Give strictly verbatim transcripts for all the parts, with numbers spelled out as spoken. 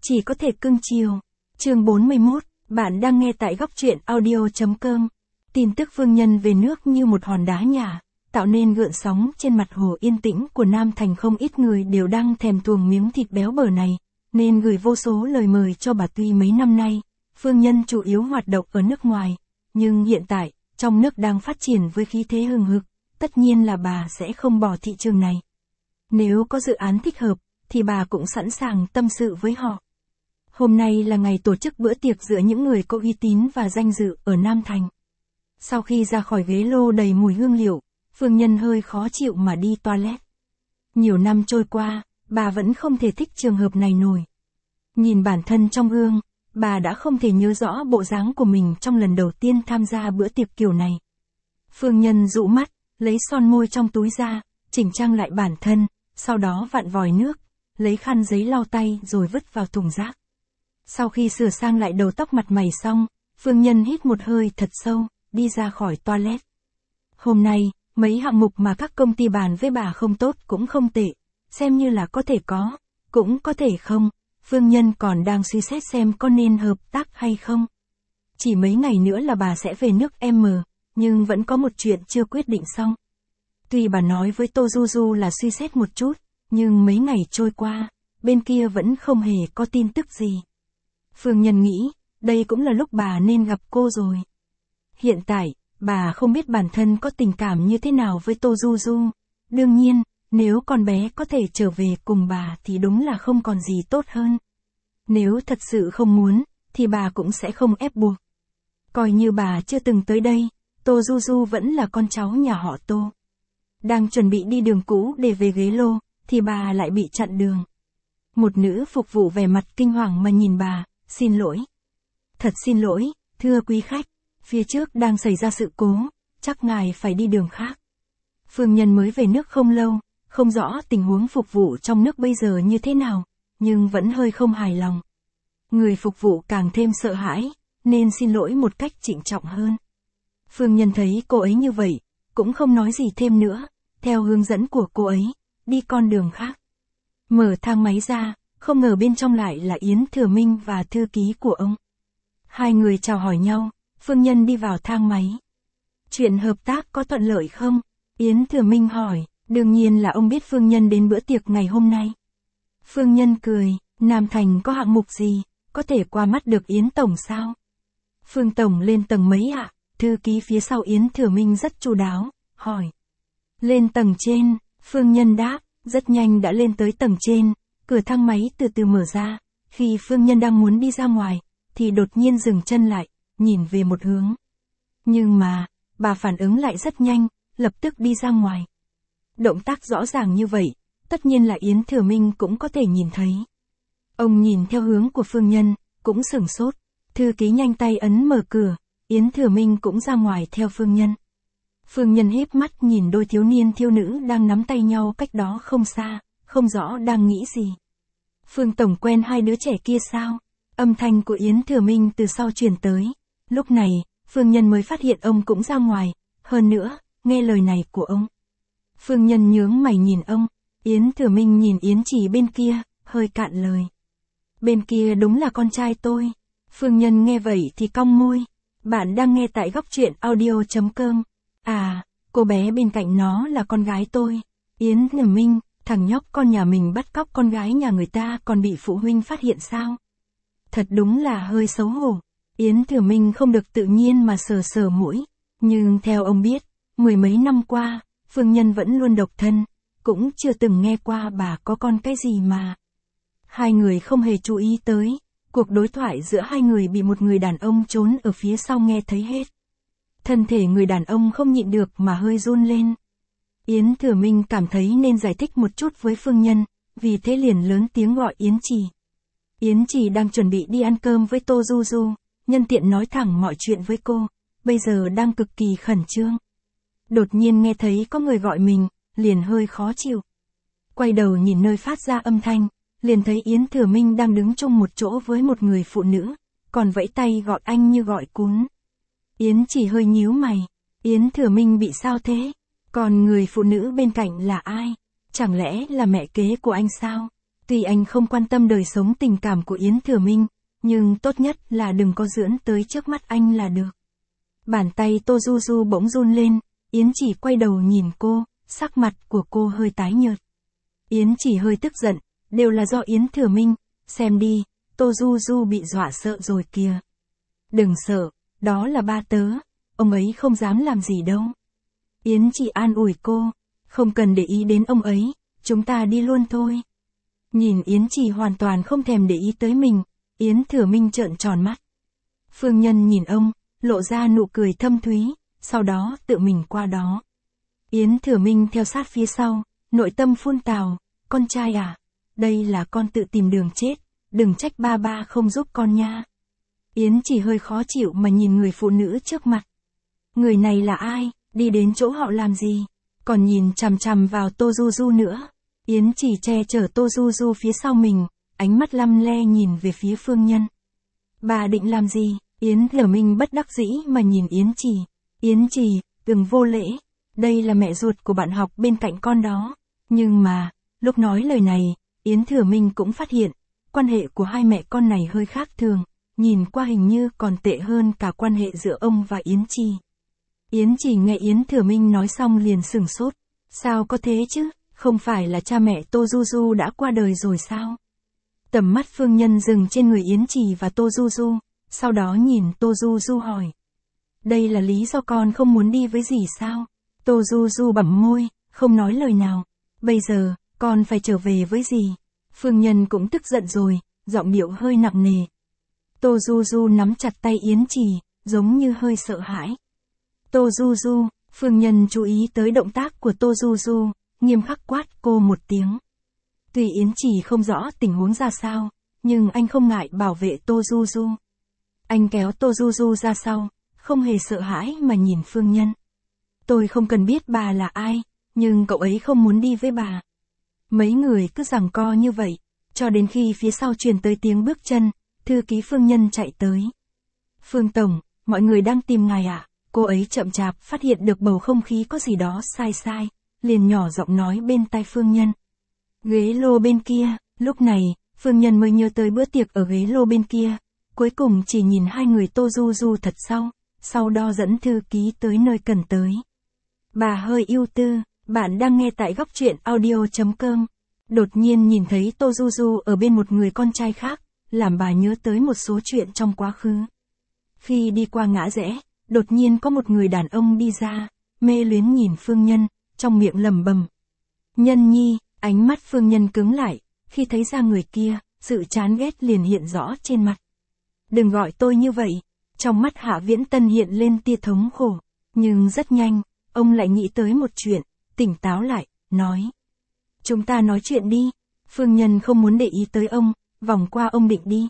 Chỉ có thể cưng chiều. Chương bốn mươi mốt, bạn đang nghe tại góc truyện audio chấm com. Tin tức Phương Nhân về nước như một hòn đá nhả, tạo nên gợn sóng trên mặt hồ yên tĩnh của Nam Thành. Không ít người đều đang thèm thuồng miếng thịt béo bở này, nên gửi vô số lời mời cho bà. Tuy mấy năm nay, Phương Nhân chủ yếu hoạt động ở nước ngoài, nhưng hiện tại, trong nước đang phát triển với khí thế hừng hực, tất nhiên là bà sẽ không bỏ thị trường này. Nếu có dự án thích hợp, thì bà cũng sẵn sàng tâm sự với họ. Hôm nay là ngày tổ chức bữa tiệc giữa những người có uy tín và danh dự ở Nam Thành. Sau khi ra khỏi ghế lô đầy mùi hương liệu, Phương Nhân hơi khó chịu mà đi toilet. Nhiều năm trôi qua, bà vẫn không thể thích trường hợp này nổi. Nhìn bản thân trong gương, bà đã không thể nhớ rõ bộ dáng của mình trong lần đầu tiên tham gia bữa tiệc kiểu này. Phương Nhân dụ mắt, lấy son môi trong túi ra, chỉnh trang lại bản thân, sau đó vặn vòi nước, lấy khăn giấy lau tay rồi vứt vào thùng rác. Sau khi sửa sang lại đầu tóc mặt mày xong, Phương Nhân hít một hơi thật sâu, đi ra khỏi toilet. Hôm nay, mấy hạng mục mà các công ty bàn với bà không tốt cũng không tệ, xem như là có thể có, cũng có thể không. Phương Nhân còn đang suy xét xem có nên hợp tác hay không. Chỉ mấy ngày nữa là bà sẽ về nước M, nhưng vẫn có một chuyện chưa quyết định xong. Tuy bà nói với Tô Du Du là suy xét một chút, nhưng mấy ngày trôi qua, bên kia vẫn không hề có tin tức gì. Phương Nhân nghĩ, đây cũng là lúc bà nên gặp cô rồi. Hiện tại, bà không biết bản thân có tình cảm như thế nào với Tô Du Du. Đương nhiên, nếu con bé có thể trở về cùng bà thì đúng là không còn gì tốt hơn. Nếu thật sự không muốn, thì bà cũng sẽ không ép buộc. Coi như bà chưa từng tới đây, Tô Du Du vẫn là con cháu nhà họ Tô. Đang chuẩn bị đi đường cũ để về ghế lô, thì bà lại bị chặn đường. Một nữ phục vụ vẻ mặt kinh hoàng mà nhìn bà, xin lỗi. Thật xin lỗi, thưa quý khách, phía trước đang xảy ra sự cố, chắc ngài phải đi đường khác. Phương Nhân mới về nước không lâu, không rõ tình huống phục vụ trong nước bây giờ như thế nào, nhưng vẫn hơi không hài lòng. Người phục vụ càng thêm sợ hãi, nên xin lỗi một cách trịnh trọng hơn. Phương Nhân thấy cô ấy như vậy, cũng không nói gì thêm nữa, theo hướng dẫn của cô ấy, đi con đường khác. Mở thang máy ra, không ngờ bên trong lại là Yến Thừa Minh và thư ký của ông. Hai người chào hỏi nhau, Phương Nhân đi vào thang máy. Chuyện hợp tác có thuận lợi không? Yến Thừa Minh hỏi, đương nhiên là ông biết Phương Nhân đến bữa tiệc ngày hôm nay. Phương Nhân cười, Nam Thành có hạng mục gì, có thể qua mắt được Yến Tổng sao? Phương Tổng lên tầng mấy ạ? À? Thư ký phía sau Yến Thừa Minh rất chu đáo, hỏi. Lên tầng trên, Phương Nhân đáp, rất nhanh đã lên tới tầng trên, cửa thang máy từ từ mở ra. Khi Phương Nhân đang muốn đi ra ngoài, thì đột nhiên dừng chân lại, nhìn về một hướng. Nhưng mà, bà phản ứng lại rất nhanh, lập tức đi ra ngoài. Động tác rõ ràng như vậy, tất nhiên là Yến Thừa Minh cũng có thể nhìn thấy. Ông nhìn theo hướng của Phương Nhân, cũng sửng sốt. Thư ký nhanh tay ấn mở cửa, Yến Thừa Minh cũng ra ngoài theo Phương Nhân. Phương Nhân híp mắt nhìn đôi thiếu niên thiếu nữ đang nắm tay nhau cách đó không xa, không rõ đang nghĩ gì. Phương Tổng quen hai đứa trẻ kia sao? Âm thanh của Yến Thừa Minh từ sau truyền tới. Lúc này, Phương Nhân mới phát hiện ông cũng ra ngoài, hơn nữa, nghe lời này của ông. Phương Nhân nhướng mày nhìn ông, Yến Thừa Minh nhìn Yến Chỉ bên kia, hơi cạn lời. Bên kia đúng là con trai tôi. Phương Nhân nghe vậy thì cong môi. Bạn đang nghe tại góc truyện audio chấm com. À, cô bé bên cạnh nó là con gái tôi. Yến Thừa Minh, thằng nhóc con nhà mình bắt cóc con gái nhà người ta còn bị phụ huynh phát hiện sao? Thật đúng là hơi xấu hổ. Yến Thừa Minh không được tự nhiên mà sờ sờ mũi. Nhưng theo ông biết, mười mấy năm qua, Phương Nhân vẫn luôn độc thân, cũng chưa từng nghe qua bà có con cái gì mà. Hai người không hề chú ý tới, cuộc đối thoại giữa hai người bị một người đàn ông trốn ở phía sau nghe thấy hết. Thân thể người đàn ông không nhịn được mà hơi run lên. Yến Thừa Minh cảm thấy nên giải thích một chút với Phương Nhân, vì thế liền lớn tiếng gọi Yến Trì. Yến Trì đang chuẩn bị đi ăn cơm với Tô Du Du, nhân tiện nói thẳng mọi chuyện với cô, bây giờ đang cực kỳ khẩn trương. Đột nhiên nghe thấy có người gọi mình, liền hơi khó chịu. Quay đầu nhìn nơi phát ra âm thanh, liền thấy Yến Thừa Minh đang đứng chung một chỗ với một người phụ nữ, còn vẫy tay gọi anh như gọi cún. Yến Chỉ hơi nhíu mày, Yến Thừa Minh bị sao thế? Còn người phụ nữ bên cạnh là ai? Chẳng lẽ là mẹ kế của anh sao? Tuy anh không quan tâm đời sống tình cảm của Yến Thừa Minh, nhưng tốt nhất là đừng có dưỡng tới trước mắt anh là được. Bàn tay Tô Du Du bỗng run lên, Yến Chỉ quay đầu nhìn cô, sắc mặt của cô hơi tái nhợt. Yến Chỉ hơi tức giận, đều là do Yến Thừa Minh, xem đi, Tô Du Du bị dọa sợ rồi kìa. Đừng sợ, đó là ba tớ, ông ấy không dám làm gì đâu. Yến Chỉ an ủi cô, không cần để ý đến ông ấy, chúng ta đi luôn thôi. Nhìn Yến Chỉ hoàn toàn không thèm để ý tới mình, Yến Thừa Minh trợn tròn mắt. Phương Nhân nhìn ông, lộ ra nụ cười thâm thúy, sau đó tự mình qua đó. Yến Thừa Minh theo sát phía sau, nội tâm phun tào, con trai à, đây là con tự tìm đường chết, đừng trách ba ba không giúp con nha. Yến Chỉ hơi khó chịu mà nhìn người phụ nữ trước mặt. Người này là ai, đi đến chỗ họ làm gì, còn nhìn chằm chằm vào Tô Du Du nữa. Yến Chỉ che chở Tô Du Du phía sau mình, ánh mắt lăm le nhìn về phía Phương Nhân. Bà định làm gì? Yến Thừa Minh bất đắc dĩ mà nhìn Yến Chỉ. Yến Chỉ, đừng vô lễ, đây là mẹ ruột của bạn học bên cạnh con đó. Nhưng mà, lúc nói lời này, Yến Thừa Minh cũng phát hiện, quan hệ của hai mẹ con này hơi khác thường, nhìn qua hình như còn tệ hơn cả quan hệ giữa ông và Yến Chỉ. Yến Chỉ nghe Yến Thừa Minh nói xong liền sửng sốt. Sao có thế chứ, không phải là cha mẹ Tô Du Du đã qua đời rồi sao? Tầm mắt Phương Nhân dừng trên người Yến Chỉ và Tô Du Du, sau đó nhìn Tô Du Du hỏi. Đây là lý do con không muốn đi với dì sao? Tô Du Du bặm môi, không nói lời nào. Bây giờ, con phải trở về với dì. Phương Nhân cũng tức giận rồi, giọng điệu hơi nặng nề. Tô Du Du nắm chặt tay Yến Chỉ, giống như hơi sợ hãi. Tô Du Du, Phương Nhân chú ý tới động tác của Tô Du Du, nghiêm khắc quát cô một tiếng. Tuy Yến Chỉ không rõ tình huống ra sao, nhưng anh không ngại bảo vệ Tô Du Du. Anh kéo Tô Du Du ra sau, không hề sợ hãi mà nhìn Phương Nhân. Tôi không cần biết bà là ai, nhưng cậu ấy không muốn đi với bà. Mấy người cứ giằng co như vậy, cho đến khi phía sau truyền tới tiếng bước chân, thư ký Phương Nhân chạy tới. Phương Tổng, mọi người đang tìm ngài ạ. À? Cô ấy chậm chạp phát hiện được bầu không khí có gì đó sai sai, liền nhỏ giọng nói bên tai Phương Nhân. Ghế lô bên kia, lúc này, Phương Nhân mới nhớ tới bữa tiệc ở ghế lô bên kia, cuối cùng chỉ nhìn hai người Tô Du Du thật sau, sau đó dẫn thư ký tới nơi cần tới. Bà hơi ưu tư, bạn đang nghe tại góc truyện audio chấm com. Đột nhiên nhìn thấy Tô Du Du ở bên một người con trai khác, làm bà nhớ tới một số chuyện trong quá khứ. Khi đi qua ngã rẽ, đột nhiên có một người đàn ông đi ra, mê luyến nhìn Phương Nhân, trong miệng lẩm bẩm. Nhân nhi, ánh mắt Phương Nhân cứng lại, khi thấy ra người kia, sự chán ghét liền hiện rõ trên mặt. Đừng gọi tôi như vậy, trong mắt Hạ Viễn Tân hiện lên tia thống khổ, nhưng rất nhanh, ông lại nghĩ tới một chuyện, tỉnh táo lại, nói. Chúng ta nói chuyện đi, Phương Nhân không muốn để ý tới ông, vòng qua ông định đi.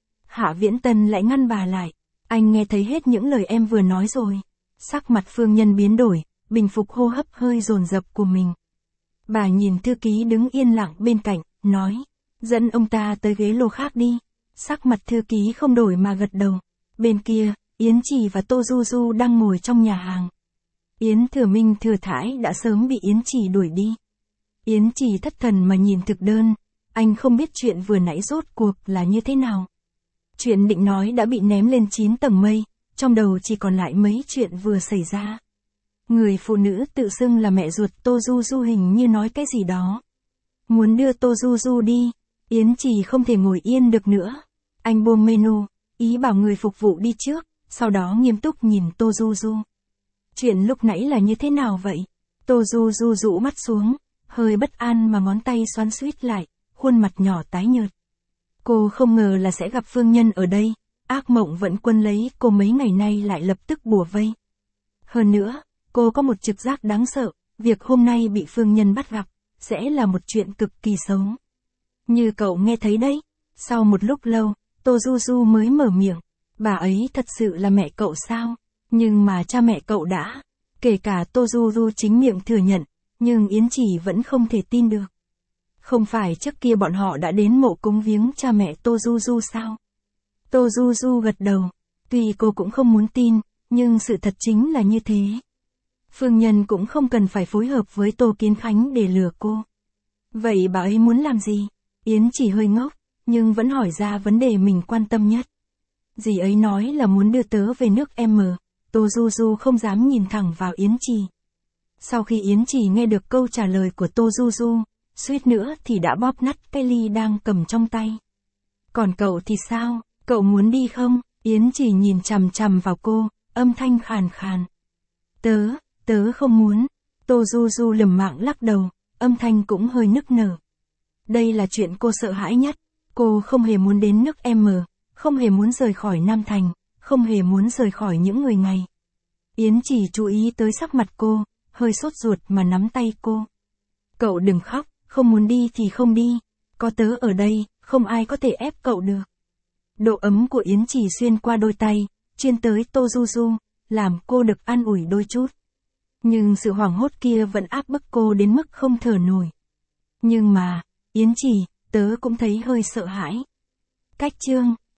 Hạ Viễn Tân lại ngăn bà lại, anh nghe thấy hết những lời em vừa nói rồi. Sắc mặt Phương Nhân biến đổi, bình phục hô hấp hơi dồn dập của mình. Bà nhìn thư ký đứng yên lặng bên cạnh, nói, dẫn ông ta tới ghế lô khác đi. Sắc mặt thư ký không đổi mà gật đầu. Bên kia, Yến Chỉ và Tô Du Du đang ngồi trong nhà hàng. Yến Thừa Minh thừa thãi đã sớm bị Yến Chỉ đuổi đi. Yến Chỉ thất thần mà nhìn thực đơn, anh không biết chuyện vừa nãy rốt cuộc là như thế nào. Chuyện định nói đã bị ném lên chín tầng mây, trong đầu chỉ còn lại mấy chuyện vừa xảy ra. Người phụ nữ tự xưng là mẹ ruột Tô Du Du hình như nói cái gì đó. Muốn đưa Tô Du Du đi, Yến Chỉ không thể ngồi yên được nữa. Anh buông menu, ý bảo người phục vụ đi trước, sau đó nghiêm túc nhìn Tô Du Du. Chuyện lúc nãy là như thế nào vậy? Tô Du Du rũ mắt xuống, hơi bất an mà ngón tay xoắn xuýt lại, khuôn mặt nhỏ tái nhợt. Cô không ngờ là sẽ gặp Phương Nhân ở đây, ác mộng vẫn quân lấy cô mấy ngày nay lại lập tức bủa vây. Hơn nữa, cô có một trực giác đáng sợ, việc hôm nay bị Phương Nhân bắt gặp, sẽ là một chuyện cực kỳ xấu. Như cậu nghe thấy đấy, sau một lúc lâu, Tô Du Du mới mở miệng, bà ấy thật sự là mẹ cậu sao? Nhưng mà cha mẹ cậu đã, kể cả Tô Du Du chính miệng thừa nhận, nhưng Yến Chỉ vẫn không thể tin được. Không phải trước kia bọn họ đã đến mộ cúng viếng cha mẹ Tô Du Du sao? Tô Du Du gật đầu, tuy cô cũng không muốn tin, nhưng sự thật chính là như thế. Phương Nhân cũng không cần phải phối hợp với Tô Kiến Khánh để lừa cô. Vậy bà ấy muốn làm gì? Yến Chỉ hơi ngốc, nhưng vẫn hỏi ra vấn đề mình quan tâm nhất. Dì ấy nói là muốn đưa tớ về nước M, Tô Du Du không dám nhìn thẳng vào Yến Chỉ. Sau khi Yến Chỉ nghe được câu trả lời của Tô Du Du, suýt nữa thì đã bóp nát cái ly đang cầm trong tay. Còn cậu thì sao, cậu muốn đi không? Yến Chỉ nhìn chằm chằm vào cô, âm thanh khàn khàn. Tớ, tớ không muốn. Tô Du Du liều mạng lắc đầu, âm thanh cũng hơi nức nở. Đây là chuyện cô sợ hãi nhất, cô không hề muốn đến nước M, không hề muốn rời khỏi Nam Thành, không hề muốn rời khỏi những người này. Yến Chỉ chú ý tới sắc mặt cô, hơi sốt ruột mà nắm tay cô. Cậu đừng khóc, không muốn đi thì không đi, có tớ ở đây, không ai có thể ép cậu được. Độ ấm của Yến Chỉ xuyên qua đôi tay, chuyên tới Tô Du Du, làm cô được an ủi đôi chút. Nhưng sự hoảng hốt kia vẫn áp bức cô đến mức không thở nổi. Nhưng mà, Yến Chỉ, tớ cũng thấy hơi sợ hãi. Cách chương